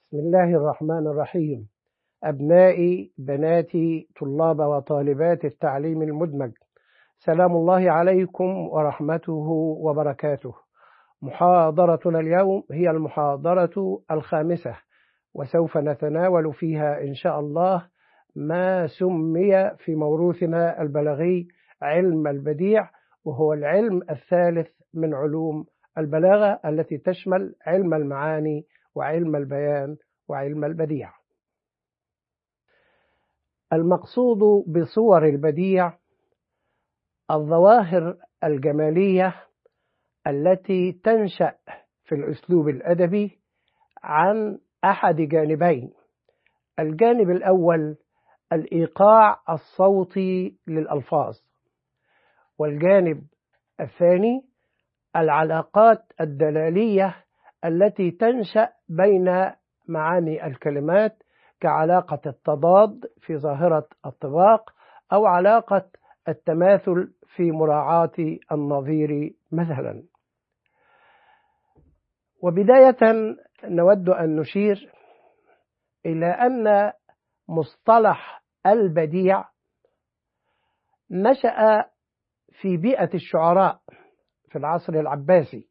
بسم الله الرحمن الرحيم. أبنائي بناتي طلاب وطالبات التعليم المدمج، سلام الله عليكم ورحمته وبركاته. محاضرتنا اليوم هي المحاضرة الخامسة، وسوف نتناول فيها إن شاء الله ما سمي في موروثنا البلاغي علم البديع، وهو العلم الثالث من علوم البلاغة التي تشمل علم المعاني وعلم البيان وعلم البديع. المقصود بصور البديع الظواهر الجمالية التي تنشأ في الأسلوب الأدبي عن أحد جانبين. الجانب الأول الإيقاع الصوتي للألفاظ، والجانب الثاني العلاقات الدلالية التي تنشأ بين معاني الكلمات، كعلاقة التضاد في ظاهرة الطباق أو علاقة التماثل في مراعاة النظير مثلا. وبداية نود أن نشير إلى أن مصطلح البديع نشأ في بيئة الشعراء في العصر العباسي،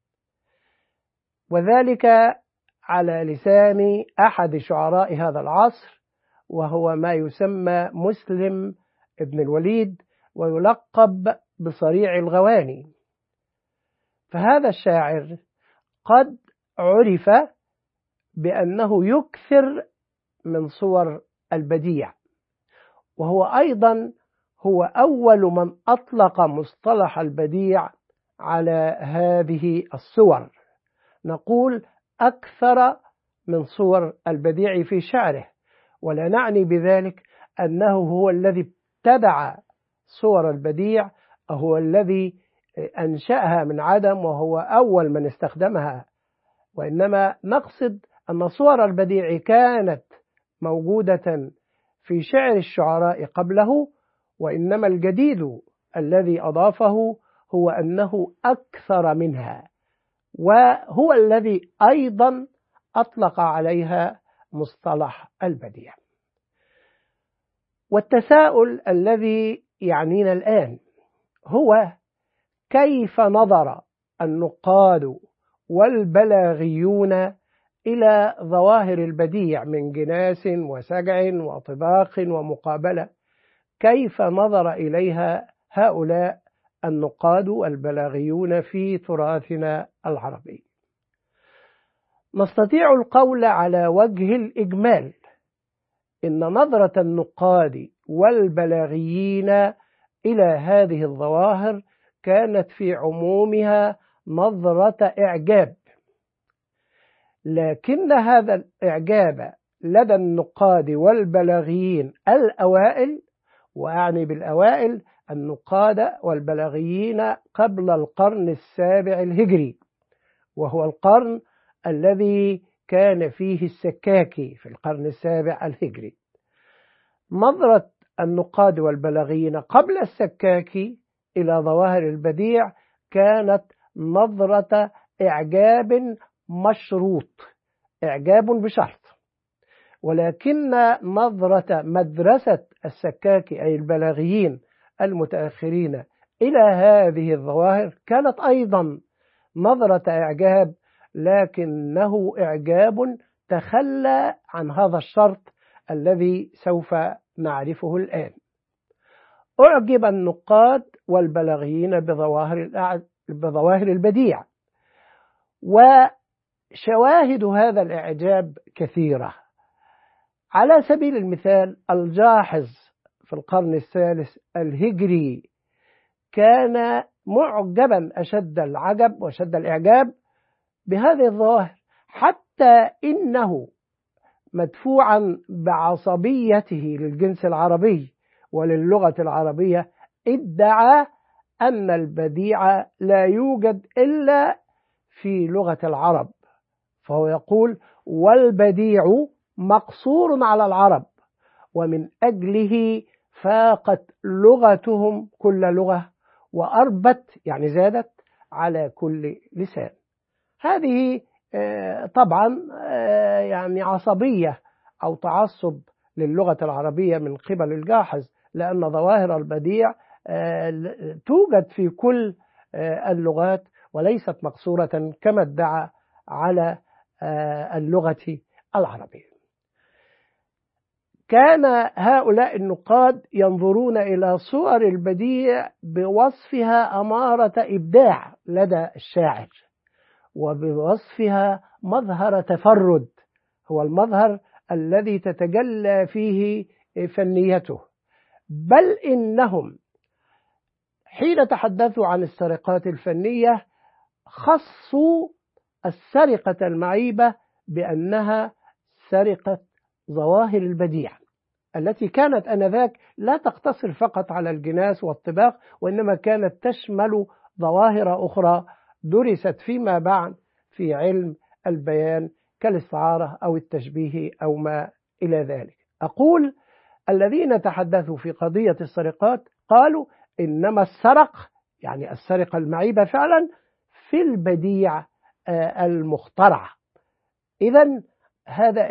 وذلك على لسان أحد شعراء هذا العصر، وهو ما يسمى مسلم ابن الوليد، ويلقب بصريع الغواني. فهذا الشاعر قد عرف بأنه يكثر من صور البديع، وهو أيضا هو أول من أطلق مصطلح البديع على هذه الصور. نقول أكثر من صور البديع في شعره، ولا نعني بذلك أنه هو الذي ابتدع صور البديع، هو الذي أنشأها من عدم وهو أول من استخدمها، وإنما نقصد أن صور البديع كانت موجودة في شعر الشعراء قبله، وإنما الجديد الذي أضافه هو أنه أكثر منها، وهو الذي أيضا أطلق عليها مصطلح البديع. والتساؤل الذي يعنينا الآن هو كيف نظر النقاد والبلاغيون إلى ظواهر البديع من جناس وسجع وطباق ومقابلة، كيف نظر إليها هؤلاء النقاد والبلاغيون في تراثنا العربي؟ نستطيع القول على وجه الإجمال إن نظرة النقاد والبلاغيين إلى هذه الظواهر كانت في عمومها نظرة إعجاب، لكن هذا الإعجاب لدى النقاد والبلاغيين الأوائل، وأعني بالأوائل النقاد والبلاغيين قبل القرن السابع الهجري، وهو القرن الذي كان فيه السكاكي في القرن السابع الهجري. نظرة النقاد والبلاغيين قبل السكاكي إلى ظواهر البديع كانت نظرة إعجاب مشروط، إعجاب بشرط، ولكن نظرة مدرسة السكاكي أي البلاغيين المتأخرين إلى هذه الظواهر كانت أيضا نظرة إعجاب، لكنه إعجاب تخلى عن هذا الشرط الذي سوف نعرفه الآن. أعجب النقاد والبلاغيين بظواهر البديع، وشواهد هذا الإعجاب كثيرة. على سبيل المثال الجاحظ في القرن الثالث الهجري كان معجبا أشد العجب وأشد الإعجاب بهذه الظواهر، حتى إنه مدفوعا بعصبيته للجنس العربي وللغة العربية ادعى أن البديع لا يوجد إلا في لغة العرب، فهو يقول والبديع مقصور على العرب، ومن أجله فاقت لغتهم كل لغة وأربت يعني زادت على كل لسان. هذه طبعا يعني عصبية أو تعصب للغة العربية من قبل الجاحظ، لأن ظواهر البديع توجد في كل اللغات وليست مقصورة كما ادعى على اللغة العربية. كان هؤلاء النقاد ينظرون إلى صور البديع بوصفها أمارة إبداع لدى الشاعر، وبوصفها مظهر تفرد، هو المظهر الذي تتجلى فيه فنيته. بل إنهم حين تحدثوا عن السرقات الفنية خصوا السرقة المعيبة بأنها سرقة ظواهر البديع، التي كانت آنذاك لا تقتصر فقط على الجناس والطباق، وإنما كانت تشمل ظواهر أخرى درست فيما بعد في علم البيان كالاستعارة أو التشبيه أو ما إلى ذلك. أقول الذين تحدثوا في قضية السرقات قالوا إنما السرق، يعني السرقة المعيبة فعلا، في البديع المخترع. إذن هذا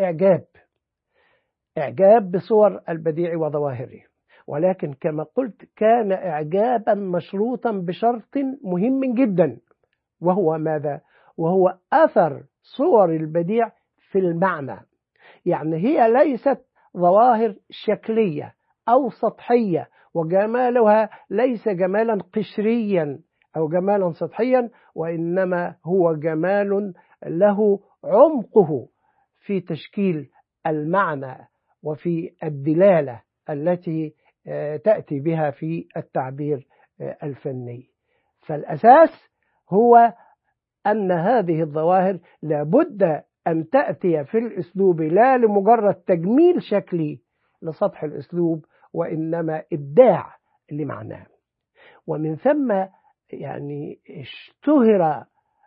إعجاب بصور البديع وظواهره، ولكن كما قلت كان إعجابا مشروطا بشرط مهم جدا، وهو ماذا؟ وهو أثر صور البديع في المعنى. يعني هي ليست ظواهر شكلية أو سطحية، وجمالها ليس جمالا قشريا أو جمالا سطحيا، وإنما هو جمال له عمقه في تشكيل المعنى وفي الدلالة التي تأتي بها في التعبير الفني. فالأساس هو أن هذه الظواهر لابد أن تأتي في الأسلوب لا لمجرد تجميل شكلي لسطح الأسلوب، وإنما إبداع لمعناه. ومن ثم يعني اشتهر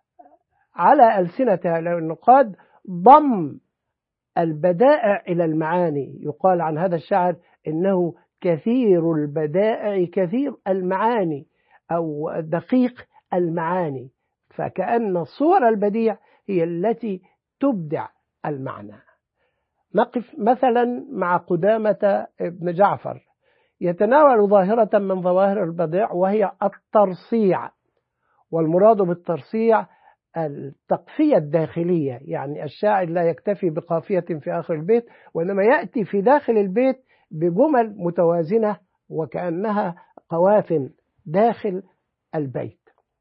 على ألسنة النقاد ضم البدائع إلى المعاني. يقال عن هذا الشاعر إنه كثير البدائع كثير المعاني أو دقيق المعاني، فكأن صور البديع هي التي تبدع المعنى. نقف مثلا مع قدامة بن جعفر يتناول ظاهرة من ظواهر البديع وهي الترصيع، والمراد بالترصيع التقفية الداخلية، يعني الشاعر لا يكتفي بقافية في آخر البيت، وإنما يأتي في داخل البيت بجمل متوازنة وكأنها قوافل داخل البيت.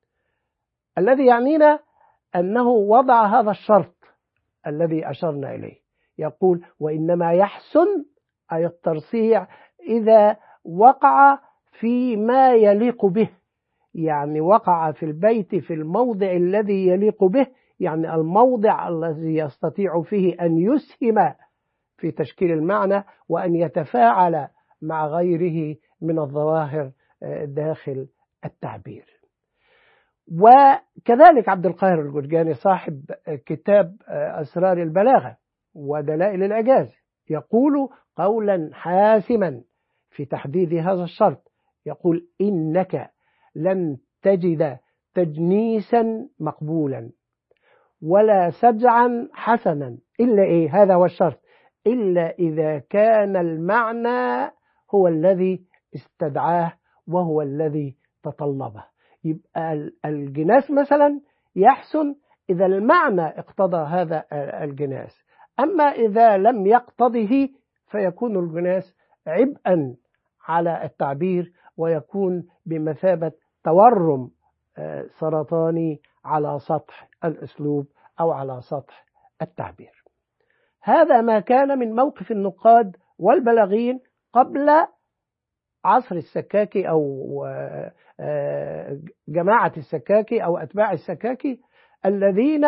الذي يعنينا أنه وضع هذا الشرط الذي أشرنا إليه، يقول وإنما يحسن أي الترصيع إذا وقع فيما يليق به، يعني وقع في البيت في الموضع الذي يليق به، يعني الموضع الذي يستطيع فيه أن يسهم في تشكيل المعنى وأن يتفاعل مع غيره من الظواهر داخل التعبير. وكذلك عبد القاهر الجرجاني صاحب كتاب أسرار البلاغة ودلائل الإعجاز يقول قولا حاسما في تحديد هذا الشرط، يقول إنك لن تجد تجنيسا مقبولا ولا سجعا حسنا إلا إيه، هذا هو الشرط، إلا إذا كان المعنى هو الذي استدعاه وهو الذي تطلبه. يبقى الجناس مثلا يحسن إذا المعنى اقتضى هذا الجناس، أما إذا لم يقتضه فيكون الجناس عبئا على التعبير ويكون بمثابة تورم سرطاني على سطح الأسلوب أو على سطح التعبير. هذا ما كان من موقف النقاد والبلاغيين قبل عصر السكاكي أو جماعة السكاكي أو أتباع السكاكي الذين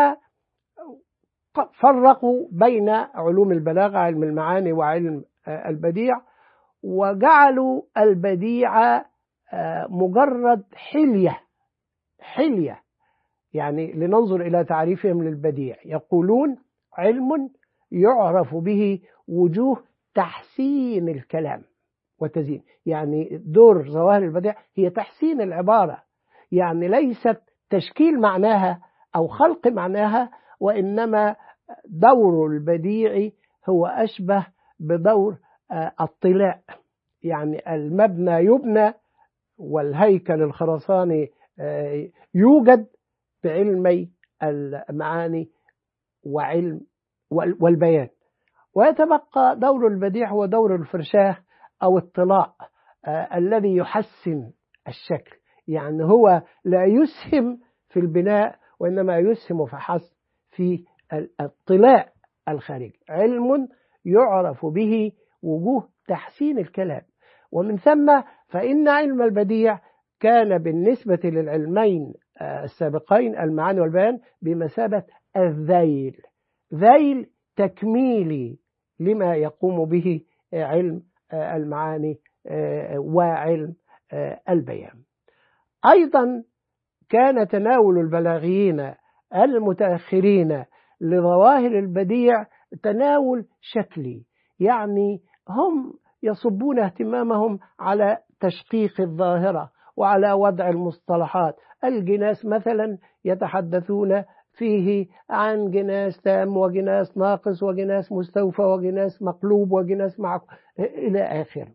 فرقوا بين علوم البلاغة، علم المعاني وعلم البديع، وجعلوا البديع مجرد حلية. يعني لننظر إلى تعريفهم للبديع، يقولون علم يعرف به وجوه تحسين الكلام وتزيين، يعني دور ظواهر البديع هي تحسين العبارة، يعني ليست تشكيل معناها أو خلق معناها، وإنما دور البديع هو أشبه بدور الطلاء، يعني المبنى يبنى والهيكل الخرساني يوجد بعلمي المعاني وعلم والبيان، ويتبقى دور البديع هو دور الفرشاة أو الطلاء الذي يحسن الشكل، يعني هو لا يسهم في البناء وإنما يسهم فحسب في الطلاء الخارجي، علم يعرف به وجوه تحسين الكلام. ومن ثم فإن علم البديع كان بالنسبة للعلمين السابقين المعاني والبيان بمثابة الذيل، ذيل تكميلي لما يقوم به علم المعاني وعلم البيان. أيضا كان تناول البلاغيين المتأخرين لظواهر البديع تناول شكلي، يعني هم يصبون اهتمامهم على تشقيق الظاهرة وعلى وضع المصطلحات. الجناس مثلا يتحدثون فيه عن جناس تام وجناس ناقص وجناس مستوفى وجناس مقلوب وجناس معقول إلى آخره.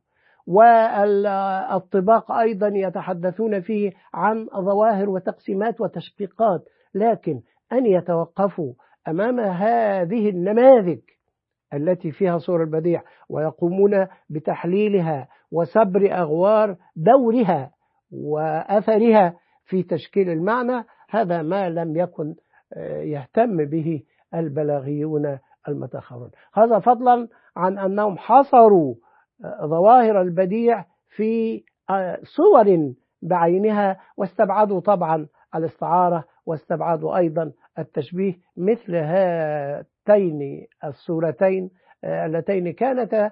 والطباق أيضا يتحدثون فيه عن ظواهر وتقسيمات وتشقيقات، لكن أن يتوقفوا أمام هذه النماذج التي فيها صور البديع ويقومون بتحليلها وسبر أغوار دورها وأثرها في تشكيل المعنى، هذا ما لم يكن يهتم به البلاغيون المتأخرون. هذا فضلا عن أنهم حصروا ظواهر البديع في صور بعينها، واستبعدوا طبعا الاستعارة واستبعدوا أيضا التشبيه، مثل هاتين الصورتين اللتين كانتا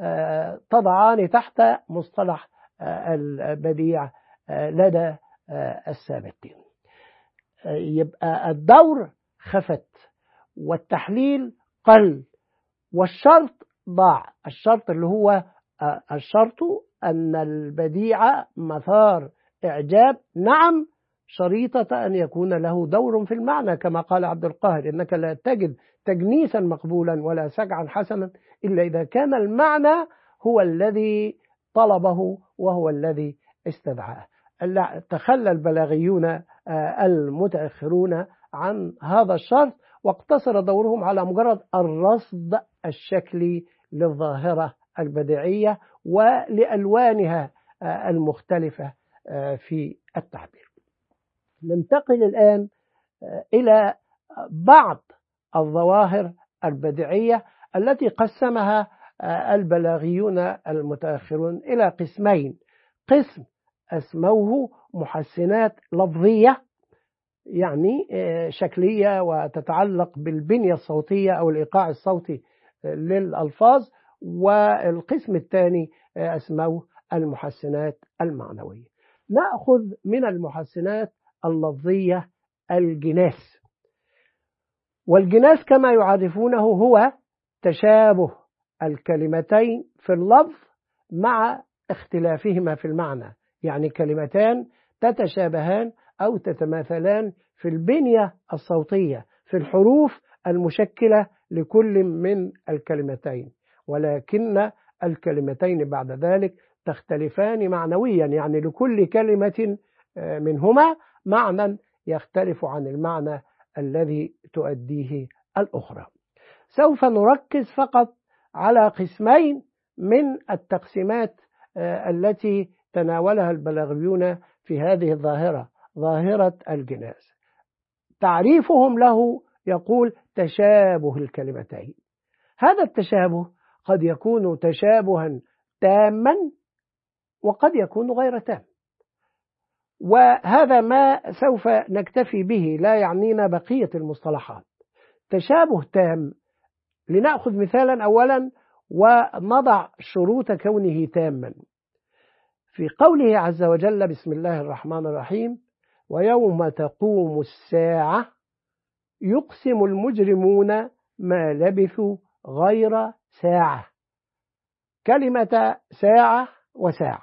تضعان تحت مصطلح البديع لدى السابقين. يبقى الدور خفت والتحليل قل والشرط ضاع. الشرط اللي هو الشرط أن البديع مثار إعجاب، نعم، شريطة أن يكون له دور في المعنى، كما قال عبد القاهر: إنك لا تجد تجنيسا مقبولا ولا سجعا حسنا إلا إذا كان المعنى هو الذي طلبه وهو الذي استدعاه. تخلى البلاغيون المتأخرون عن هذا الشرط، واقتصر دورهم على مجرد الرصد الشكلي للظاهرة البديعية ولألوانها المختلفة في التعبير. ننتقل الآن إلى بعض الظواهر البديعية التي قسمها البلاغيون المتأخرون إلى قسمين: قسم أسموه محسنات لفظية، يعني شكلية وتتعلق بالبنية الصوتية أو الإيقاع الصوتي للألفاظ، والقسم الثاني أسموه المحسنات المعنوية. نأخذ من المحسنات اللفظية الجناس، والجناس كما يعرفونه هو تشابه الكلمتين في اللفظ مع اختلافهما في المعنى، يعني كلمتان تتشابهان أو تتماثلان في البنية الصوتية في الحروف المشكلة لكل من الكلمتين، ولكن الكلمتين بعد ذلك تختلفان معنويا، يعني لكل كلمة منهما معنى يختلف عن المعنى الذي تؤديه الأخرى. سوف نركز فقط على قسمين من التقسيمات التي تناولها البلاغيون في هذه الظاهرة، ظاهرة الجناس. تعريفهم له يقول تشابه الكلمتين. هذا التشابه قد يكون تشابها تاما وقد يكون غير تام، وهذا ما سوف نكتفي به، لا يعنينا بقية المصطلحات. تشابه تام، لنأخذ مثالا أولا ونضع شروط كونه تاما. في قوله عز وجل: بسم الله الرحمن الرحيم: ويوم تقوم الساعة يقسم المجرمون ما لبثوا غير ساعة. كلمة ساعة وساعة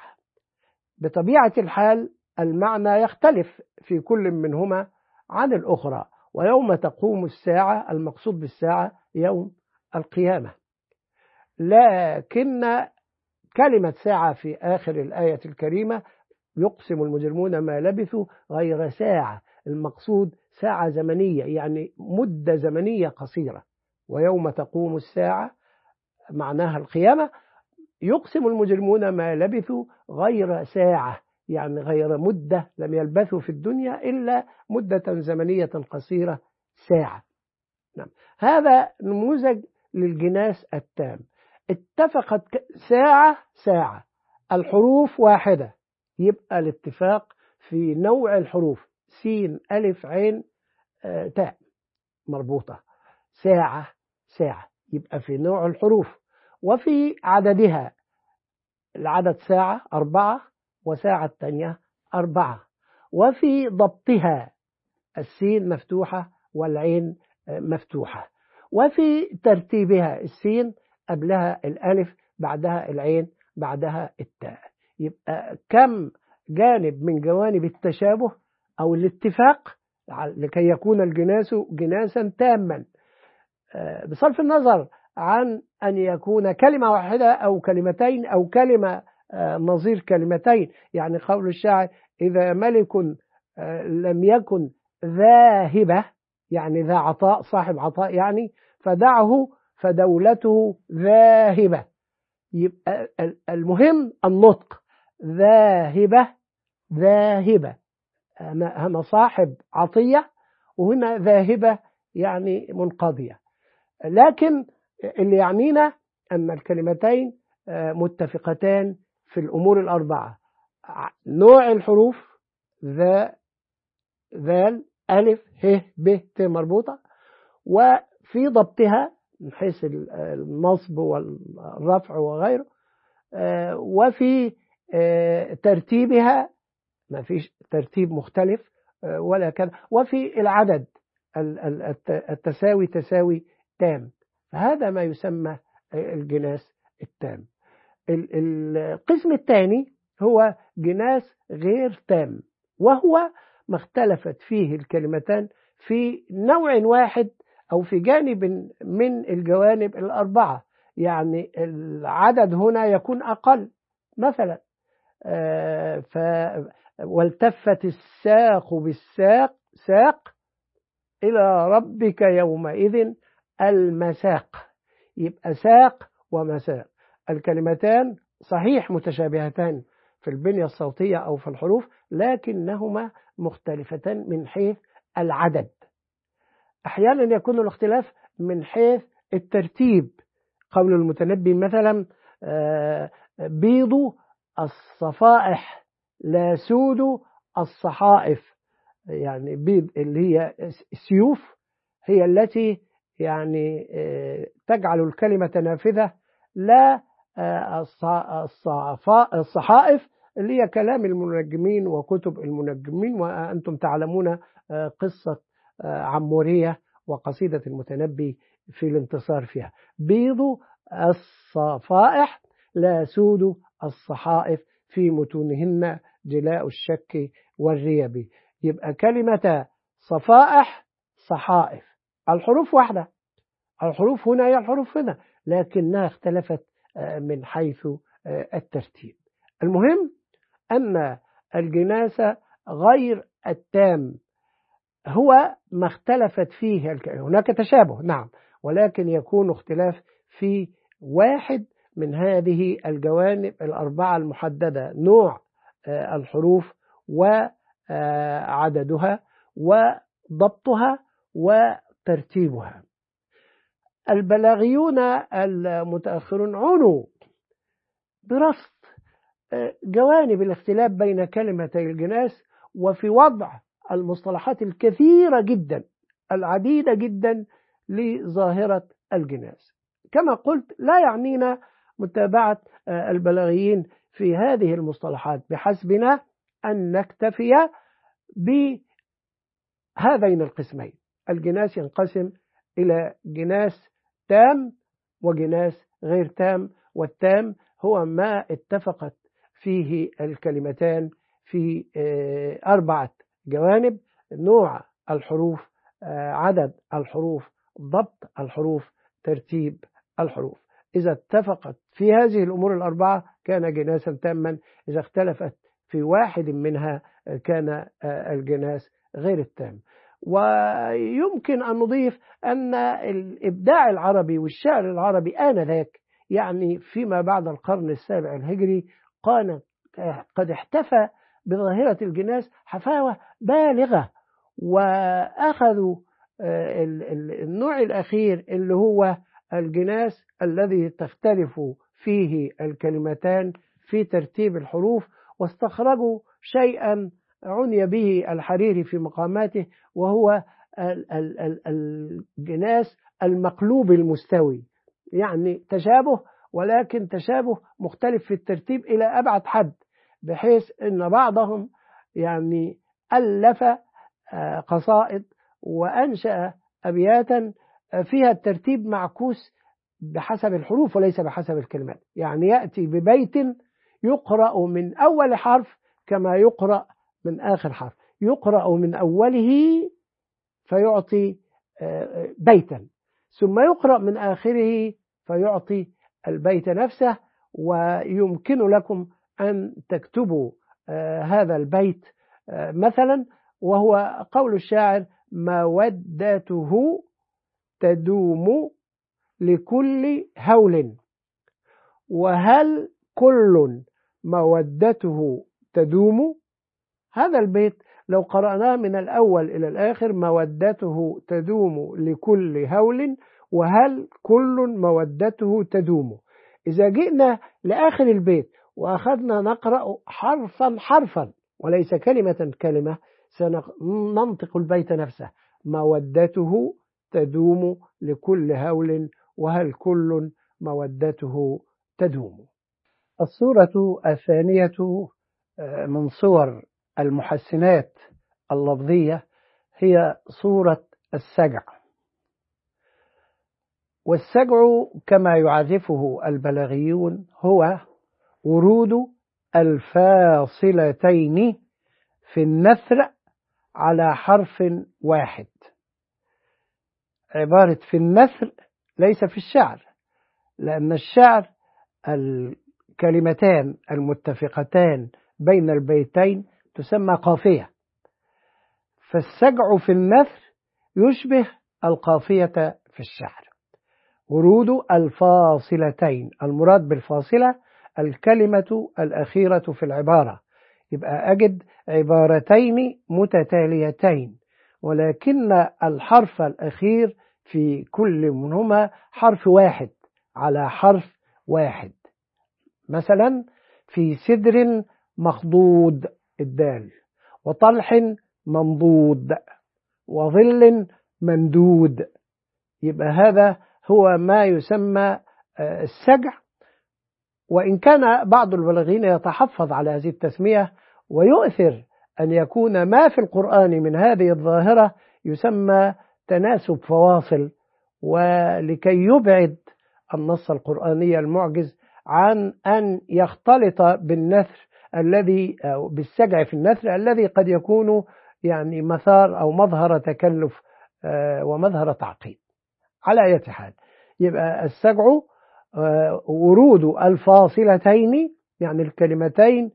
بطبيعة الحال المعنى يختلف في كل منهما عن الأخرى، ويوم تقوم الساعة المقصود بالساعة يوم القيامة. لكن كلمة ساعة في آخر الآية الكريمة يقسم المجرمون ما لبثوا غير ساعة، المقصود ساعة زمنية يعني مدة زمنية قصيرة. ويوم تقوم الساعة معناها القيامة، يقسم المجرمون ما لبثوا غير ساعة يعني غير مدة، لم يلبثوا في الدنيا إلا مدة زمنية قصيرة ساعة. نعم. هذا نموذج للجناس التام. اتفقت ساعة ساعة، الحروف واحدة، يبقى الاتفاق في نوع الحروف سين ألف عين تاء مربوطة. ساعة ساعة يبقى في نوع الحروف، وفي عددها العدد ساعة 4 وساعة الثانية 4، وفي ضبطها السين مفتوحة والعين مفتوحة، وفي ترتيبها السين قبلها الألف بعدها العين بعدها التاء. يبقى كم جانب من جوانب التشابه أو الاتفاق لكي يكون الجناس جناسا تاما، بصرف النظر عن أن يكون كلمة واحدة أو كلمتين أو كلمة نظير كلمتين. يعني قول الشاعر إذا ملك لم يكن ذاهبة يعني ذا عطاء صاحب عطاء يعني فدعه فدولته ذاهبة. يبقى المهم النطق ذاهبة ذاهبة، أنا صاحب عطية وهنا ذاهبة يعني منقضية. لكن اللي يعنينا أن الكلمتين متفقتان في الأمور الأربعة: نوع الحروف ذا ذال ألف ه ب ت مربوطة، وفي ضبطها من حيث النصب والرفع وغيره، وفي ترتيبها ما فيش ترتيب مختلف ولا كذا، وفي العدد التساوي تساوي تام. فهذا ما يسمى الجناس التام. القسم الثاني هو جناس غير تام، وهو ما اختلفت فيه الكلمتان في نوع واحد أو في جانب من الجوانب الأربعة. يعني العدد هنا يكون أقل مثلا والتفت الساق بالساق ساق إلى ربك يومئذ المساق. يبقى ساق ومساق الكلمتان صحيح متشابهتان في البنية الصوتية أو في الحروف، لكنهما مختلفتان من حيث العدد. أحيانا يكون الاختلاف من حيث الترتيب. قول المتنبي مثلا بيض الصفائح لا سود الصحائف. يعني بيض اللي هي السيوف هي التي يعني تجعل الكلمة نافذة، لا الصحائف اللي هي كلام المنجمين وكتب المنجمين. وأنتم تعلمون قصة عمورية وقصيدة المتنبي في الانتصار فيها: بيض الصفائح لا سود الصحائف في متونهن جلاء الشك والريب. يبقى كلمة صفائح صحائف الحروف واحدة، الحروف هنا هي الحروف هنا، لكنها اختلفت من حيث الترتيب. المهم أن الجناس غير التام هو ما اختلفت فيه هناك تشابه نعم، ولكن يكون اختلاف في واحد من هذه الجوانب الأربعة المحددة: نوع الحروف وعددها وضبطها وترتيبها. البلاغيون المتأخرون عنوا برصد جوانب الاختلاف بين كلمتي الجناس وفي وضع المصطلحات الكثيرة جدا العديدة جدا لظاهرة الجناس. كما قلت لا يعنينا متابعة البلاغيين في هذه المصطلحات، بحسبنا أن نكتفي بهذين القسمين. الجناس ينقسم إلى جناس تام وجناس غير تام، والتام هو ما اتفقت فيه الكلمتان في 4 جوانب: نوع الحروف عدد الحروف، ضبط الحروف، ترتيب الحروف. إذا اتفقت في هذه الأمور الأربعة كان جناسا تاما، إذا اختلفت في واحد منها كان الجناس غير التام. ويمكن أن نضيف أن الإبداع العربي والشعر العربي آنذاك، يعني فيما بعد القرن السابع الهجري، قد احتفى بظاهرة الجناس حفاوة بالغة، وأخذوا النوع الأخير اللي هو الجناس الذي تختلف فيه الكلمتان في ترتيب الحروف، واستخرجوا شيئا عني به الحريري في مقاماته، وهو الجناس المقلوب المستوي، يعني تشابه ولكن تشابه مختلف في الترتيب إلى أبعد حد، بحيث أن بعضهم يعني ألف قصائد وأنشأ أبياتا فيها الترتيب معكوس بحسب الحروف وليس بحسب الكلمات، يعني يأتي ببيت يقرأ من أول حرف كما يقرأ من آخر حرف، يقرأ من أوله فيعطي بيتا، ثم يقرأ من آخره فيعطي البيت نفسه. ويمكن لكم أن تكتبوا هذا البيت مثلا، وهو قول الشاعر: مودته تدوم لكل هول، وهل كل مودته تدوم. هذا البيت لو قرأناه من الأول إلى الآخر: مودته تدوم لكل هول، وهل كل مودته تدوم. إذا جئنا لآخر البيت وأخذنا نقرأ حرفا حرفا وليس كلمة كلمة، سننطق البيت نفسه: مودته تدوم لكل هول، وهل كل مودته تدوم. الصورة الثانية من صور المحسنات اللفظية هي صورة السجع. والسجع كما يعرفه البلاغيون هو ورود الفاصلتين في النثر على حرف واحد. عبارة في النثر ليس في الشعر، لأن الشعر الكلمتان المتفقتان بين البيتين تسمى قافية، فالسجع في النثر يشبه القافية في الشعر. ورود الفاصلتين، المراد بالفاصلة الكلمة الأخيرة في العبارة، يبقى أجد عبارتين متتاليتين ولكن الحرف الأخير في كل منهما حرف واحد على حرف واحد. مثلا: في سدر مخضود الدال، وطلح منضود، وظل ممدود. يبقى هذا هو ما يسمى السجع، وإن كان بعض البلاغيين يتحفظ على هذه التسمية ويؤثر أن يكون ما في القرآن من هذه الظاهرة يسمى تناسب فواصل، ولكي يبعد النص القرآني المعجز عن أن يختلط بالنثر الذي أو بالسجع في النثر الذي قد يكون يعني مثار أو مظهر تكلف ومظهر تعقيد. على أي حال، يبقى السجع ورود الفاصلتين، يعني الكلمتين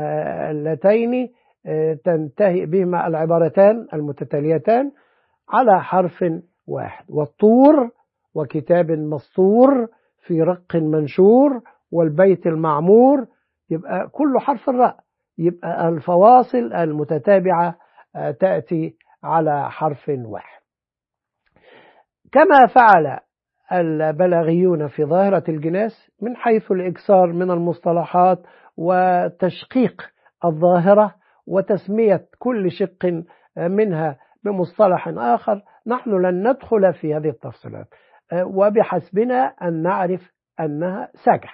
اللتين تنتهي بهما العبارتان المتتاليتان على حرف واحد. والطور وكتاب مسطور في رق منشور والبيت المعمور، يبقى كل حرف الراء، يبقى الفواصل المتتابعة تأتي على حرف واحد. كما فعل البلاغيون في ظاهرة الجناس من حيث الإكثار من المصطلحات وتشقيق الظاهرة وتسمية كل شق منها بمصطلح آخر، نحن لن ندخل في هذه التفصيلات، وبحسبنا أن نعرف أنها سجع.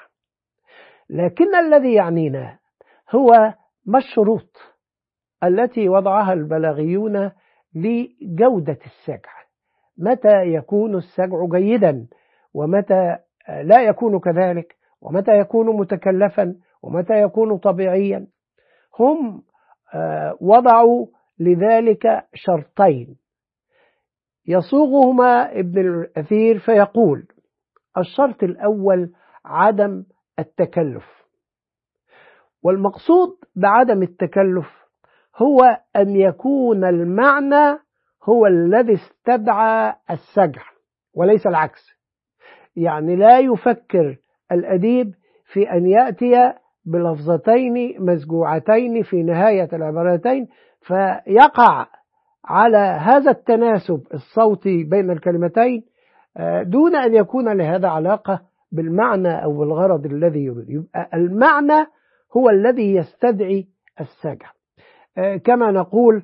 لكن الذي يعنينا هو ما الشروط التي وضعها البلاغيون لجودة السجع. متى يكون السجع جيدا، ومتى لا يكون كذلك، ومتى يكون متكلفا، ومتى يكون طبيعيا. هم وضعوا لذلك شرطين: يصوغهما ابن الأثير فيقول: الشرط الأول عدم التكلف، والمقصود بعدم التكلف هو أن يكون المعنى هو الذي استدعى السجع وليس العكس. يعني لا يفكر الأديب في أن يأتي بلفظتين مسجوعتين في نهاية العبارتين فيقع على هذا التناسب الصوتي بين الكلمتين دون أن يكون لهذا علاقة بالمعنى أو بالغرض الذي يريد. يبقى المعنى هو الذي يستدعي السجع. كما نقول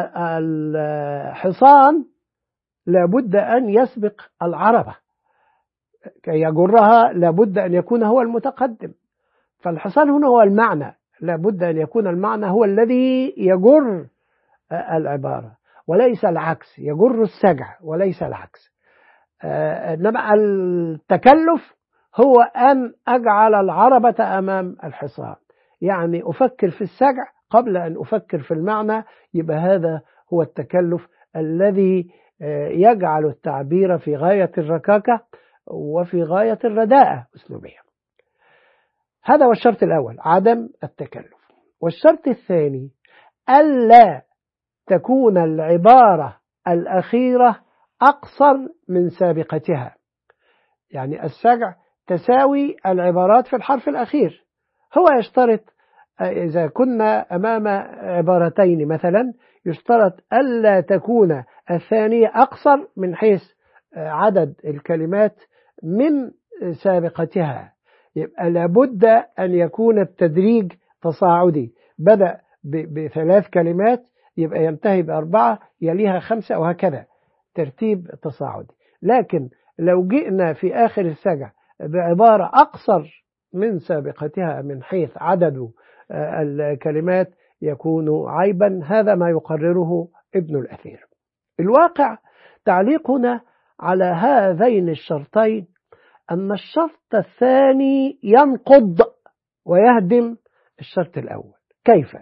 الحصان لابد أن يسبق العربة، كي يجرها لابد أن يكون هو المتقدم. فالحصان هنا هو المعنى، لابد أن يكون المعنى هو الذي يجر العبارة وليس العكس، يجر السجع وليس العكس. إنما التكلف هو أن أجعل العربة أمام الحصان، يعني أفكر في السجع قبل أن أفكر في المعنى. يبقى هذا هو التكلف الذي يجعل التعبير في غاية الركاكة وفي غاية الرداءة أسلوبيا. هذا هو الشرط الأول، عدم التكلف. والشرط الثاني ألا تكون العبارة الأخيرة أقصر من سابقتها. يعني السجع تساوي العبارات في الحرف الأخير. هو يشترط إذا كنا أمام عبارتين مثلا يشترط ألا تكون الثانية أقصر من حيث عدد الكلمات من سابقتها. يبقى لابد أن يكون التدريج تصاعدي، بدأ بثلاث كلمات يبقى ينتهي بأربعة يليها خمسة وهكذا، ترتيب تصاعدي. لكن لو جئنا في آخر السجع بعبارة أقصر من سابقتها من حيث عدد الكلمات يكون عيبا. هذا ما يقرره ابن الأثير. الواقع تعليقنا على هذين الشرطين أن الشرط الثاني ينقض ويهدم الشرط الأول. كيف؟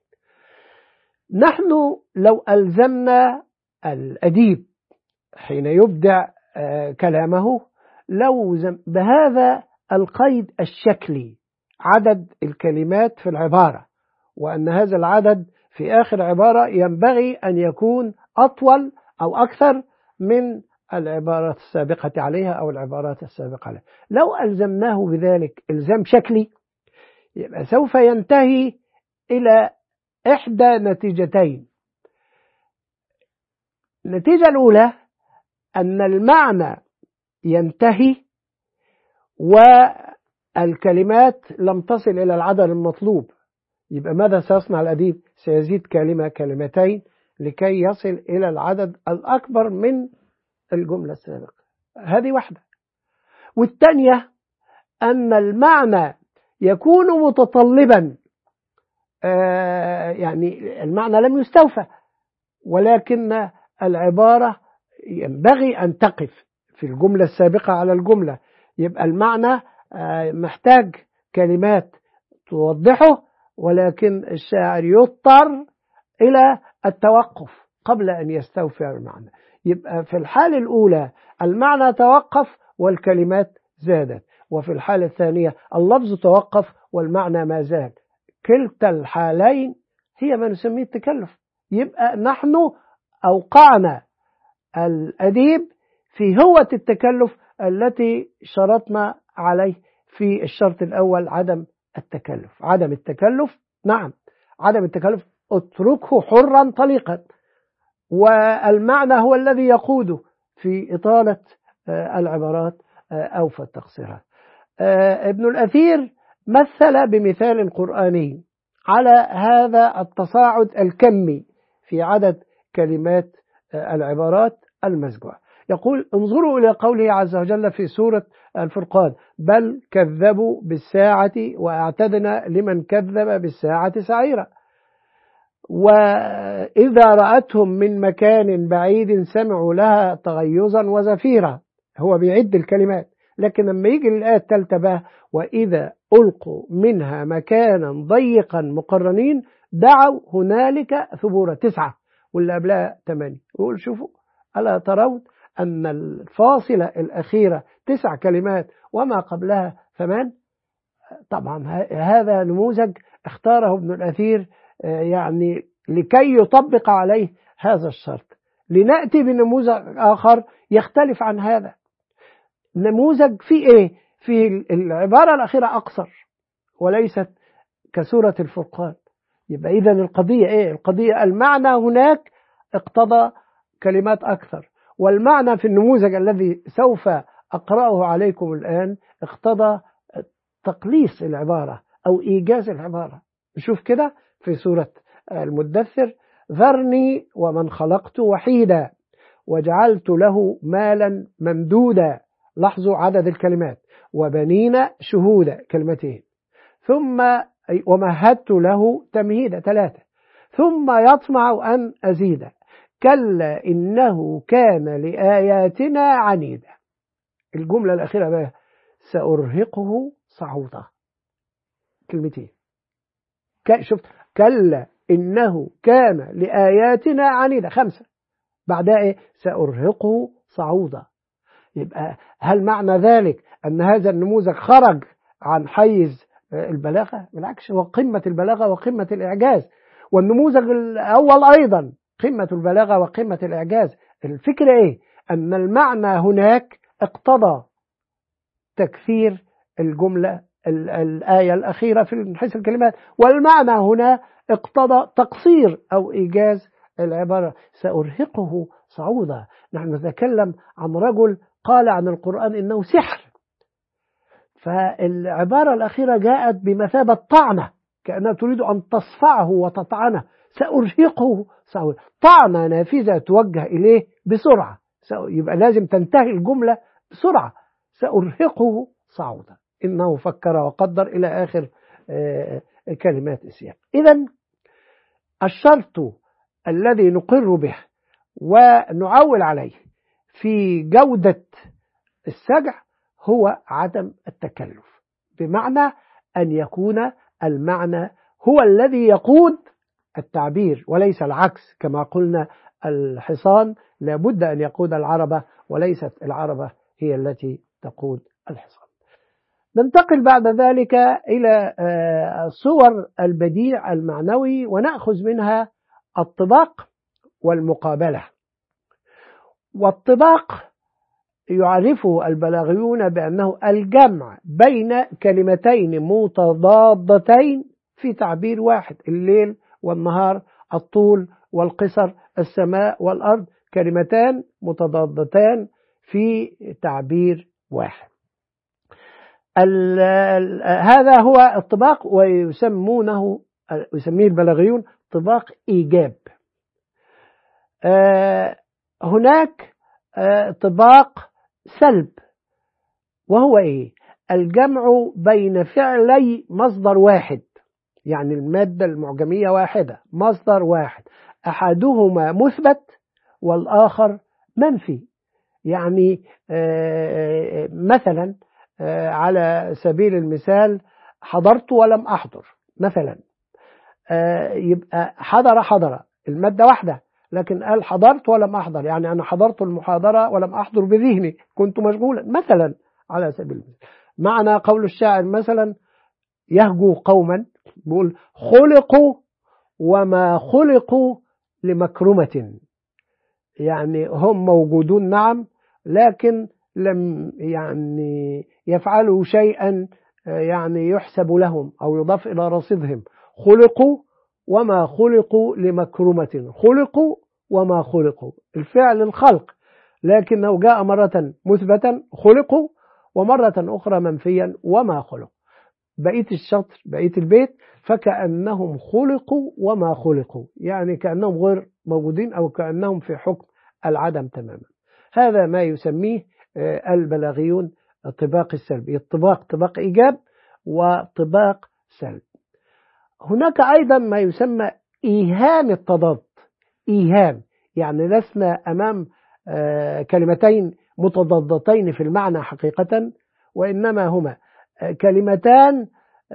نحن لو ألزمنا الأديب حين يبدع كلامه لو بهذا القيد الشكلي عدد الكلمات في العبارة، وأن هذا العدد في آخر عبارة ينبغي أن يكون أطول أو أكثر من العبارات السابقة عليها أو العبارات السابقة عليها، لو ألزمناه بذلك إلزام شكلي يبقى سوف ينتهي إلى إحدى نتيجتين. النتيجة الأولى أن المعنى ينتهي والكلمات لم تصل إلى العدد المطلوب. يبقى ماذا سيصنع الأديب؟ سيزيد كلمة كلمتين لكي يصل إلى العدد الأكبر من الجملة السابقة. هذه واحدة. والثانية أن المعنى يكون متطلبا، يعني المعنى لم يستوفى ولكن العبارة ينبغي أن تقف في الجملة السابقة على الجملة. يبقى المعنى محتاج كلمات توضحه، ولكن الشاعر يضطر إلى التوقف قبل أن يستوفي المعنى. يبقى في الحالة الأولى المعنى توقف والكلمات زادت، وفي الحالة الثانية اللفظ توقف والمعنى ما زاد. كلتا الحالين هي ما نسميه التكلف. يبقى نحن أوقعنا الأديب في هوة التكلف التي شرطنا عليه في الشرط الأول، عدم التكلف. عدم التكلف، نعم عدم التكلف، اتركه حرا طليقا، والمعنى هو الذي يقوده في إطالة العبارات أو في التقصيرات. ابن الأثير مثل بمثال قرآني على هذا التصاعد الكمي في عدد كلمات العبارات المسجوعة. يقول: انظروا إلى قوله عز وجل في سورة الفرقان: بل كذبوا بالساعة وأعتدنا لمن كذب بالساعة سعيرا. وإذا رأتهم من مكان بعيد سمعوا لها تغيظا وزفيرا. هو بيعد الكلمات، لكن لما يجي الآية الثالثة بقى: وإذا ألقوا منها مكانا ضيقا مقرنين دعوا هنالك ثبورا. 9 واللي قبلها 8. يقول شوفوا ألا ترون أن الفاصلة الأخيرة 9 كلمات وما قبلها 8؟ طبعا هذا نموذج اختاره ابن الأثير يعني لكي يطبق عليه هذا الشرط. لنأتي بنموذج آخر يختلف عن هذا. نموذج في إيه؟ في العبارة الأخيرة أقصر وليست كسورة الفرقان. يبقى إذن القضية إيه؟ القضية المعنى هناك اقتضى كلمات أكثر، والمعنى في النموذج الذي سوف أقرأه عليكم الآن اقتضى تقليص العبارة أو إيجاز العبارة. نشوف كده في سورة المدثر: ذرني ومن خلقت وحيدا وجعلت له مالا ممدودا. لاحظوا عدد الكلمات: وبنين شهودا، كلمتين. ثم ومهدت له تمهيدا، 3. ثم يطمع أن أزيد كلا إنه كان لآياتنا عنيدا. الجملة الأخيرة بقى: سأرهقه صعودا، كلمتين. شفت؟ كلا إنه كان لآياتنا عنيدا، 5. بعدها إيه؟ سأرهقه صعودا. يبقى هل معنى ذلك أن هذا النموذج خرج عن حيز البلاغة؟ بالعكس، هو قمة البلاغة وقمة الإعجاز. والنموذج الأول أيضا قمة البلاغة وقمة الإعجاز. الفكرة إيه؟ أن المعنى هناك اقتضى تكثير الجملة الآية الأخيرة في حيث الكلمات، والمعنى هنا اقتضى تقصير أو إيجاز العبارة: سأرهقه صعودا. نحن نتكلم عن رجل قال عن القرآن إنه سحر، فالعبارة الأخيرة جاءت بمثابة طعنة، كأنها تريد أن تصفعه وتطعنه. سأرهقه صعودا، طعنة نافذة توجه إليه بسرعة، يبقى لازم تنتهي الجملة بسرعة: سأرهقه صعودا إنه فكر وقدر، إلى آخر كلمات السياق. إذن الشرط الذي نقر به ونعول عليه في جودة السجع هو عدم التكلف، بمعنى أن يكون المعنى هو الذي يقود التعبير وليس العكس. كما قلنا الحصان لابد أن يقود العربة وليست العربة هي التي تقود الحصان. ننتقل بعد ذلك إلى صور البديع المعنوي، ونأخذ منها الطباق والمقابلة. والطباق يعرفه البلاغيون بأنه الجمع بين كلمتين متضادتين في تعبير واحد: الليل والنهار، الطول والقصر، السماء والأرض، كلمتان متضادتان في تعبير واحد. هذا هو الطباق، يسميه البلاغيون طباق إيجاب. هناك طباق سلب، وهو إيه؟ الجمع بين فعلي مصدر واحد، يعني المادة المعجمية واحدة، مصدر واحد، أحدهما مثبت والآخر منفي. يعني مثلا على سبيل المثال: حضرت ولم أحضر مثلا. يبقى حضر المادة واحدة، لكن قال حضرت ولم أحضر، يعني أنا حضرت المحاضرة ولم أحضر بذهني، كنت مشغولا مثلا، على سبيل المثال. معنى قول الشاعر مثلا: يهجو قوما، بيقول: خلقوا وما خلقوا لمكرمة. يعني هم موجودون نعم، لكن لم يعني يفعلوا شيئا يعني يحسب لهم أو يضاف إلى رصيدهم. خلقوا وما خلقوا لمكرمة، خلقوا وما خلقوا، الفعل الخلق، لكنه جاء مرة مثبتا خلقوا، ومرة أخرى منفيا وما خلقوا. بقية الشطر، بقية البيت: فكأنهم خلقوا وما خلقوا، يعني كأنهم غير موجودين أو كأنهم في حكم العدم تماما. هذا ما يسميه البلاغيون الطباق السلبي. الطباق طباق إيجاب وطباق سلب. هناك أيضا ما يسمى إيهام التضاد. إيهام يعني لسنا أمام كلمتين متضادتين في المعنى حقيقة، وإنما هما كلمتان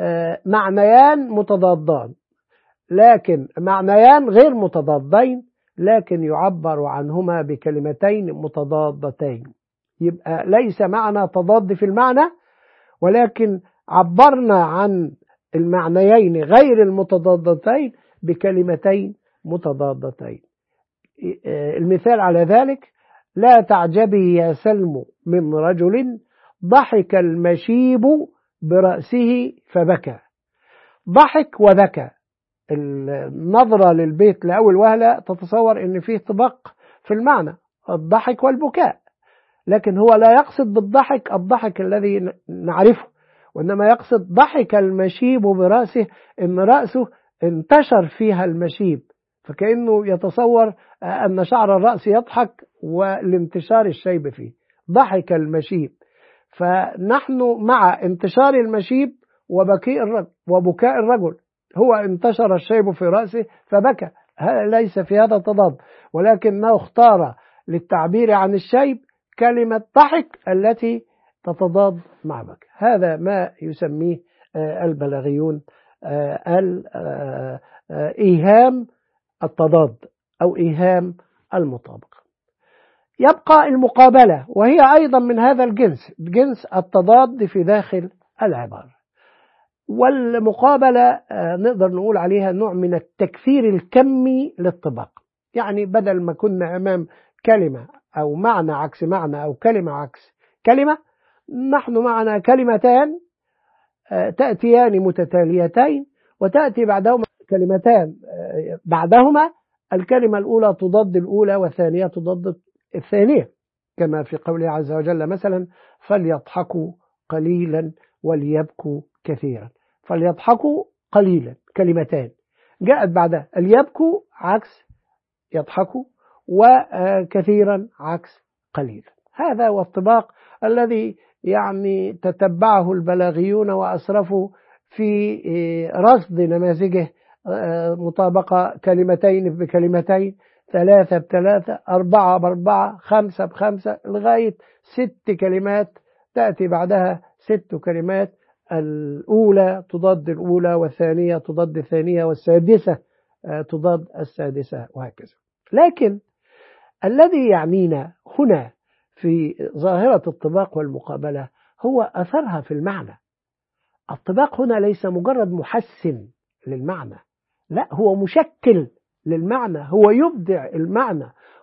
معنيان متضادان، لكن معنيان غير متضادين، لكن يعبر عنهما بكلمتين متضادتين. يبقى ليس معنى تضاد في المعنى، ولكن عبرنا عن المعنيين غير المتضادتين بكلمتين متضادتين. المثال على ذلك: لا تعجبي يا سلم من رجل ضحك المشيب برأسه فبكى. ضحك وبكى، النظرة للبيت لأول وهلة تتصور أن فيه طبق في المعنى، الضحك والبكاء، لكن هو لا يقصد بالضحك الضحك الذي نعرفه، وإنما يقصد ضحك المشيب برأسه، إن رأسه انتشر فيها المشيب، فكأنه يتصور أن شعر الرأس يضحك والانتشار الشيب فيه. ضحك المشيب، فنحن مع انتشار المشيب وبكاء الرجل، هو انتشر الشيب في رأسه فبكى، ليس في هذا تضاد، ولكنه اختار للتعبير عن الشيب كلمة ضحك التي تتضاد مع بكى. هذا ما يسميه البلاغيون إيهام التضاد أو إيهام المطابقة. يبقى المقابلة، وهي أيضا من هذا الجنس، جنس التضاد في داخل العبارة. والمقابلة نقدر نقول عليها نوع من التكثير الكمي للطباق، يعني بدل ما كنا أمام كلمة أو معنى عكس معنى أو كلمة عكس كلمة، نحن معنا كلمتان تأتيان متتاليتين، وتأتي بعدهما كلمتان بعدهما الكلمة الأولى تضاد الأولى والثانية تضاد الثانية، كما في قوله عز وجل مثلا: فليضحكوا قليلا وليبكوا كثيرا. فليضحكوا قليلا كلمتان، جاءت بعدها اليبكوا عكس يضحكوا، وكثيرا عكس قليلا. هذا هو الطباق الذي يعني تتبعه البلاغيون وأسرفوا في رصد نماذجه: مطابقة كلمتين بكلمتين، 3 ب3، 4 ب4، 5 ب5، لغاية 6 كلمات تأتي بعدها 6 كلمات، الأولى تضاد الأولى، والثانية تضاد الثانية، والسادسة تضاد السادسة، وهكذا. لكن الذي يعنينا هنا في ظاهرة الطباق والمقابلة هو أثرها في المعنى. الطباق هنا ليس مجرد محسن للمعنى، لا، هو مشكل للمعنى، هو يبدع المعنى،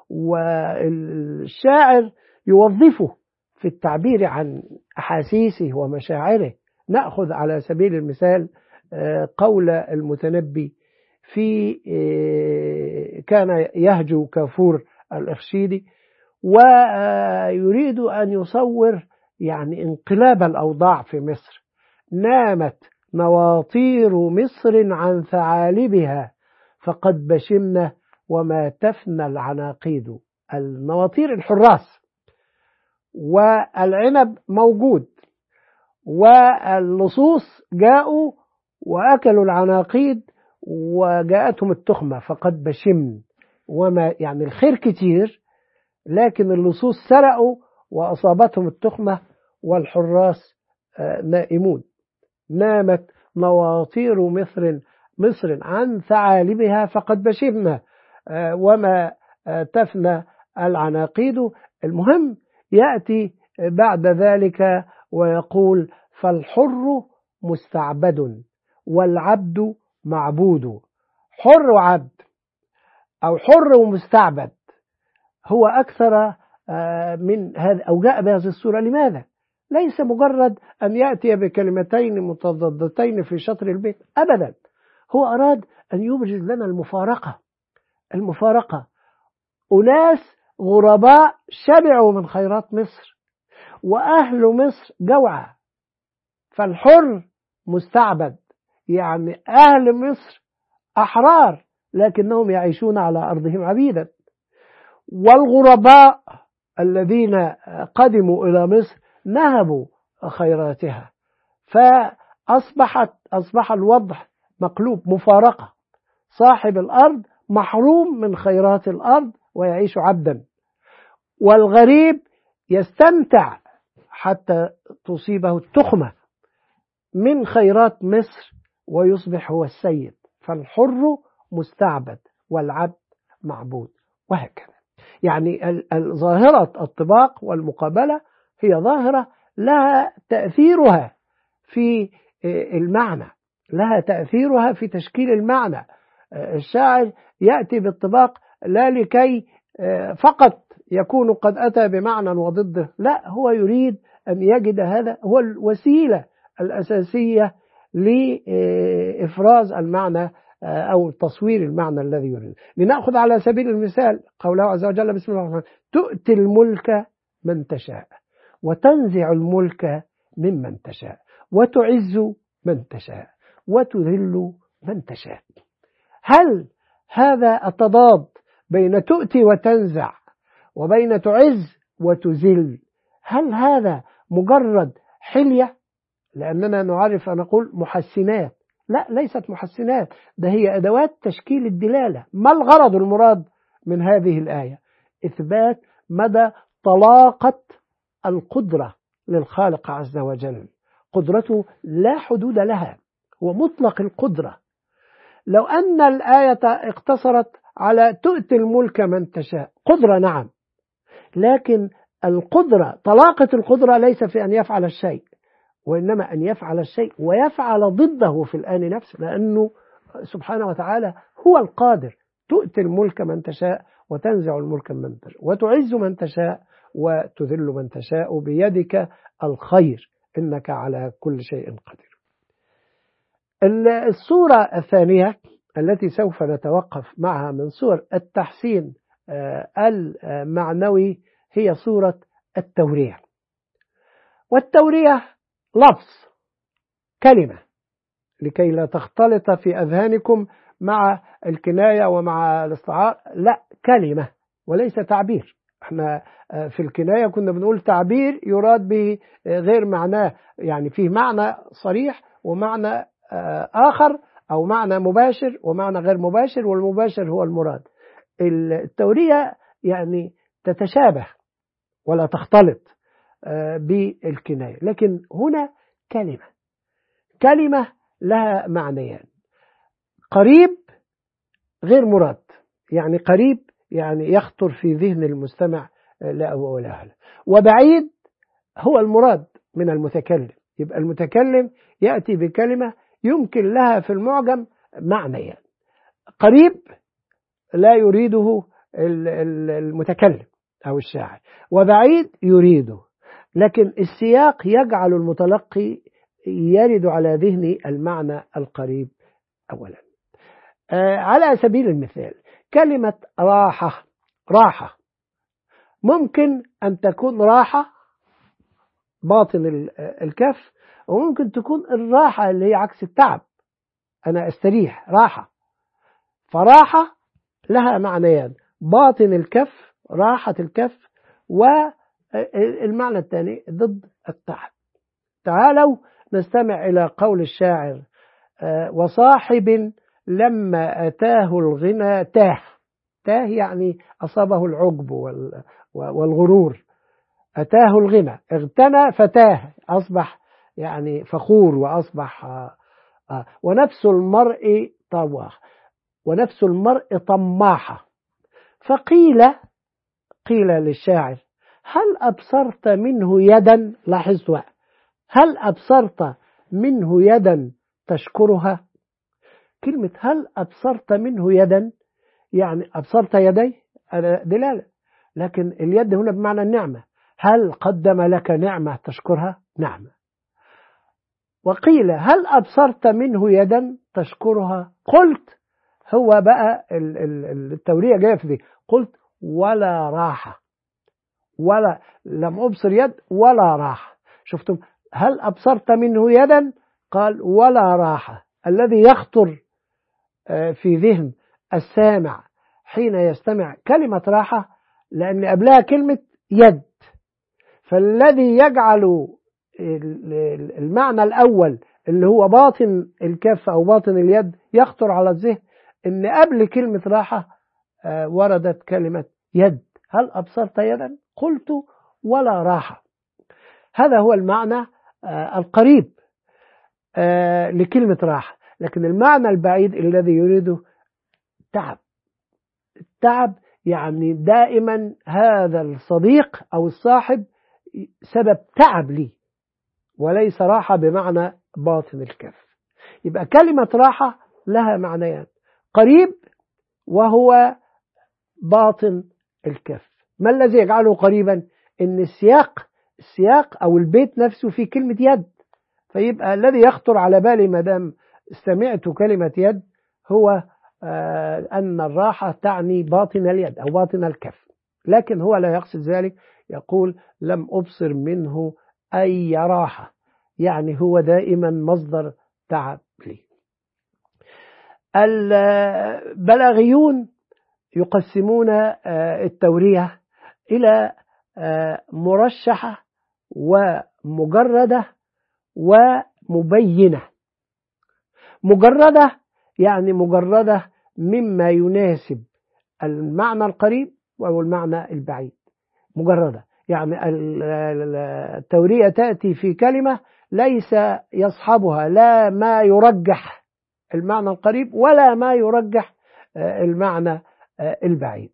والشاعر يوظفه في التعبير عن أحاسيسه ومشاعره. نأخذ على سبيل المثال قول المتنبي في كان يهجو كافور الأخشيدي، ويريد أن يصور يعني انقلاب الأوضاع في مصر: نامت نواطير مصر عن ثعالبها فقد بشمنا وما تفنى العناقيد. النواطير الحراس، والعنب موجود، واللصوص جاءوا وأكلوا العناقيد وجاءتهم التخمة فقد بشمن، وما يعني الخير كتير، لكن اللصوص سرقوا وأصابتهم التخمة والحراس نائمون. نامت نواطير مصر عن ثعالبها فقد بشرنا وما تفنى العناقيد. المهم يأتي بعد ذلك ويقول: فالحر مستعبد والعبد معبود. حر وعبد أو حر ومستعبد هو أكثر من هذا، أو جاء بهذه الصورة. لماذا؟ ليس مجرد أن يأتي بكلمتين متضادتين في شطر البيت، أبدا، هو أراد أن يبرز لنا المفارقة. أناس غرباء شبعوا من خيرات مصر، وأهل مصر جوعى. فالحر مستعبد، يعني أهل مصر أحرار لكنهم يعيشون على أرضهم عبيدا، والغرباء الذين قدموا إلى مصر نهبوا خيراتها، فأصبح الوضع مقلوب، مفارقة. صاحب الأرض محروم من خيرات الأرض ويعيش عبدا، والغريب يستمتع حتى تصيبه التخمة من خيرات مصر ويصبح هو السيد. فالحر مستعبد والعبد معبود. وهكذا. يعني ظاهرة الطباق والمقابلة هي ظاهرة لها تأثيرها في المعنى، لها تأثيرها في تشكيل المعنى. الشاعر يأتي بالطباق لا لكي فقط يكون قد أتى بمعنى وضده، لا، هو يريد أن يجد هذا هو الوسيلة الأساسية لإفراز المعنى أو تصوير المعنى الذي يريد. لنأخذ على سبيل المثال قوله عز وجل: بسم الله الرحمن الرحيم: تؤتي الملك من تشاء وتنزع الملك ممن تشاء وتعز من تشاء وتذل من تشاء. هل هذا التضاد بين تؤتي وتنزع وبين تعز وتذل، هل هذا مجرد حلية لأننا نعرف أن نقول محسنات؟ لا، ليست محسنات، ده هي أدوات تشكيل الدلالة. ما الغرض المراد من هذه الآية؟ إثبات مدى طلاقة القدرة للخالق عز وجل. قدرته لا حدود لها، هو مطلق القدرة. لو أن الآية اقتصرت على تؤتي الملك من تشاء، قدرة نعم، لكن القدرة، طلاقة القدرة ليس في أن يفعل الشيء، وإنما أن يفعل الشيء ويفعل ضده في الآن نفسه، لأنه سبحانه وتعالى هو القادر. تؤتي الملك من تشاء وتنزع الملك من تشاء وتعز من تشاء وتذل من تشاء بيدك الخير إنك على كل شيء قدير. الصورة الثانية التي سوف نتوقف معها من صور التحسين المعنوي هي صورة التورية. والتورية لفظ، كلمة، لكي لا تختلط في أذهانكم مع الكناية ومع الاستعارة، لا، كلمة وليس تعبير. احنا في الكناية كنا بنقول تعبير يراد به غير معناه، يعني فيه معنى صريح ومعنى آخر، أو معنى مباشر ومعنى غير مباشر، والمباشر هو المراد. التورية يعني تتشابه ولا تختلط بالكناية، لكن هنا كلمة لها معنيان: قريب غير مراد، يعني قريب يعني يخطر في ذهن المستمع لا ولا هلا، وبعيد هو المراد من المتكلم. يبقى المتكلم يأتي بكلمة يمكن لها في المعجم معنيان: قريب لا يريده المتكلم أو الشاعر، وبعيد يريده، لكن السياق يجعل المتلقي يرد على ذهني المعنى القريب أولا. على سبيل المثال كلمة راحة ممكن أن تكون راحة باطن الكف، وممكن تكون الراحة اللي هي عكس التعب، أنا أستريح، راحة. فراحة لها معنيان: باطن الكف، راحة الكف، والمعنى الثاني ضد التعب. تعالوا نستمع إلى قول الشاعر: وصاحب لما أتاه الغنى تاه يعني أصابه العجب والغرور. أتاه الغنى، اغتنى فتاه، أصبح يعني فخور، وأصبح ونفس المرء طواح، ونفس المرء طماحة. قيل للشاعر: هل أبصرت منه يدا، لاحظوا، هل أبصرت منه يدا تشكرها؟ كلمة هل أبصرت منه يدا يعني أبصرت يديه دلالة، لكن اليد هنا بمعنى النعمة. هل قدم لك نعمة تشكرها؟ نعمة. وقيل هل أبصرت منه يدا تشكرها؟ قلت، هو بقى التورية جاية في دي، قلت ولا راحة، ولا لم أبصر يد ولا راحة. شفتم؟ هل أبصرت منه يدا؟ قال ولا راحة. الذي يخطر في ذهن السامع حين يستمع كلمة راحة لأن قبلها كلمة يد، فالذي يجعل المعنى الأول اللي هو باطن الكف أو باطن اليد يخطر على الذهن إن قبل كلمة راحة وردت كلمة يد. هل أبصرت يدا؟ قلت ولا راحة. هذا هو المعنى القريب لكلمة راحة، لكن المعنى البعيد الذي يريده تعب. التعب يعني دائما هذا الصديق أو الصاحب سبب تعب لي، وليس راحة بمعنى باطن الكف. يبقى كلمة راحة لها معنيان: قريب وهو باطن الكف. ما الذي يجعله قريبا؟ إن السياق أو البيت نفسه فيه كلمة يد، فيبقى الذي يخطر على بالي ما دام سمعت كلمة يد هو أن الراحة تعني باطن اليد أو باطن الكف، لكن هو لا يقصد ذلك، يقول لم أبصر منه أي راحة، يعني هو دائما مصدر تعب لي. البلاغيون يقسمون التورية إلى مرشحة ومجردة ومبينة. مجردة يعني مجردة مما يناسب المعنى القريب أو المعنى البعيد. مجردة يعني التورية تأتي في كلمة ليس يصحبها لا ما يرجح المعنى القريب ولا ما يرجح المعنى البعيد.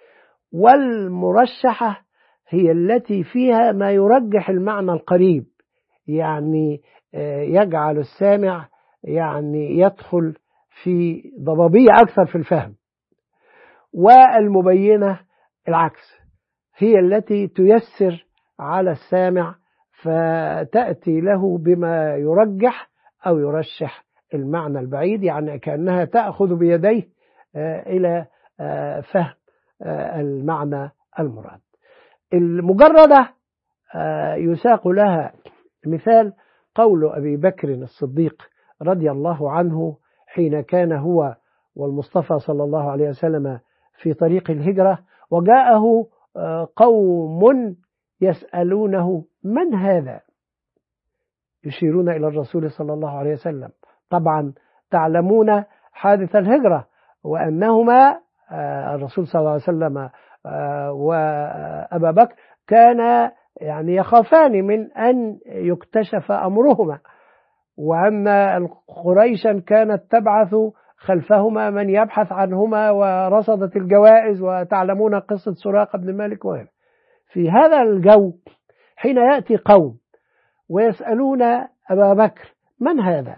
والمرشحة هي التي فيها ما يرجح المعنى القريب، يعني يجعل السامع يعني يدخل في ضبابية أكثر في الفهم. والمبينة العكس، هي التي تيسر على السامع فتأتي له بما يرجح أو يرشح المعنى البعيد، يعني كأنها تأخذ بيديه إلى فهم المعنى المراد. المجردة يساق لها مثال قول أبي بكر الصديق رضي الله عنه حين كان هو والمصطفى صلى الله عليه وسلم في طريق الهجرة، وجاءه قوم يسألونه من هذا، يشيرون إلى الرسول صلى الله عليه وسلم. طبعا تعلمون حادث الهجرة وأنهما الرسول صلى الله عليه وسلم وأبا بكر كان يعني يخافان من أن يكتشف أمرهما، وأن قريشا كانت تبعث خلفهما من يبحث عنهما ورصدت الجوائز، وتعلمون قصة سراقة بن مالك وغيره. في هذا الجو حين يأتي قوم ويسألون أبا بكر من هذا،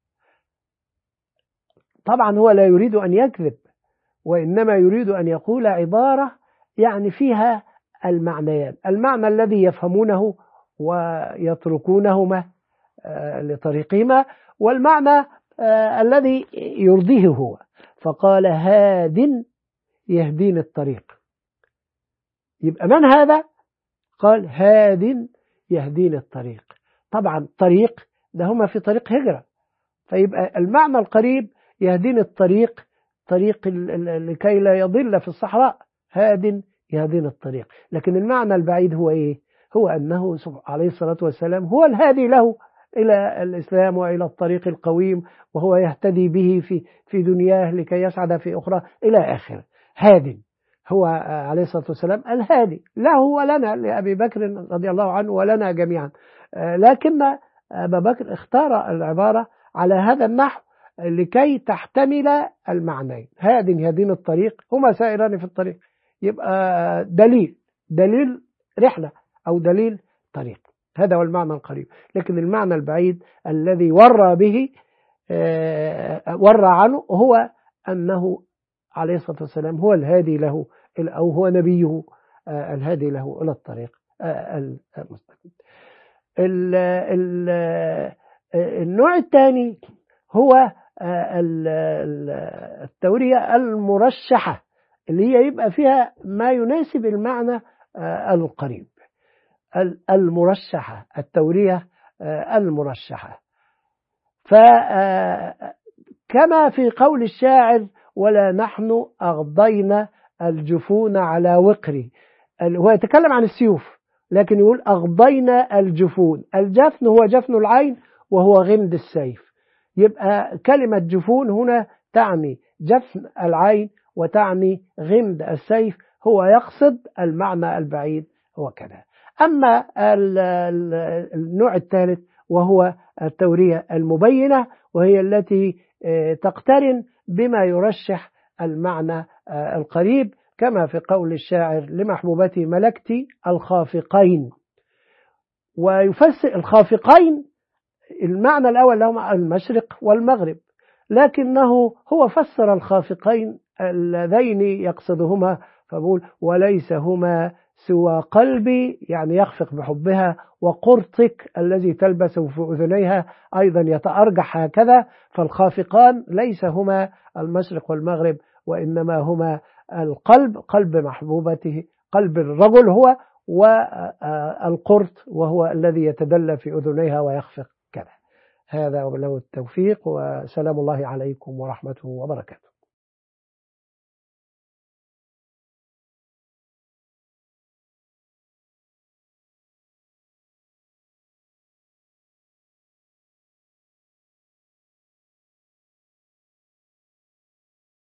طبعا هو لا يريد أن يكذب، وإنما يريد أن يقول عبارة يعني فيها المعنيان: المعنى الذي يفهمونه ويتركونهما لطريقهما، والمعنى الذي يرضيه هو. فقال هاد يهدين الطريق. يبقى من هذا؟ قال هاد يهدين الطريق. طبعا طريق ده هما في طريق هجرة، فيبقى المعنى القريب يهدين الطريق، طريق لكي لا يضل في الصحراء، هاد يهدين الطريق. لكن المعنى البعيد هو إيه؟ هو أنه عليه الصلاة والسلام هو الهادي له إلى الإسلام وإلى الطريق القويم، وهو يهتدي به في دنياه لكي يسعد في أخرى إلى آخره. هاد هو عليه الصلاة والسلام الهادي له ولنا، لأبي بكر رضي الله عنه ولنا جميعا. لكن أبا بكر اختار العبارة على هذا النحو لكي تحتمل المعنيين: هاد يهدين الطريق، هما سائران في الطريق، يبقى دليل رحلة أو دليل طريق. هذا هو المعنى القريب. لكن المعنى البعيد الذي ورى عنه هو أنه عليه الصلاة والسلام هو الهادي له، أو هو نبيه الهادي له إلى الطريق المستقيم. النوع الثاني هو التورية المرشحة، اللي هي يبقى فيها ما يناسب المعنى القريب. المرشحة، التورية المرشحة، فكما في قول الشاعر: ولا نحن أغضينا الجفون على وقري. هو يتكلم عن السيوف، لكن يقول أغضينا الجفون. الجفن هو جفن العين وهو غمد السيف. يبقى كلمة جفون هنا تعني جفن العين وتعني غمد السيف، هو يقصد المعنى البعيد هو كذا. أما النوع الثالث وهو التورية المبينة، وهي التي تقترن بما يرشح المعنى القريب، كما في قول الشاعر لمحبوبتي ملكت الخافقين. ويفسر الخافقين المعنى الأول لهما المشرق والمغرب، لكنه هو فسر الخافقين اللذين يقصدهما فبقول وليس هما سوى قلبي، يعني يخفق بحبها، وقرطك الذي تلبس في أذنيها أيضا يتأرجح هكذا. فالخافقان ليس هما المشرق والمغرب، وإنما هما القلب، قلب محبوبته، قلب الرجل هو، والقرط وهو الذي يتدلى في أذنيها ويخفق كذا. هذا وبالله التوفيق، وسلام الله عليكم ورحمته وبركاته.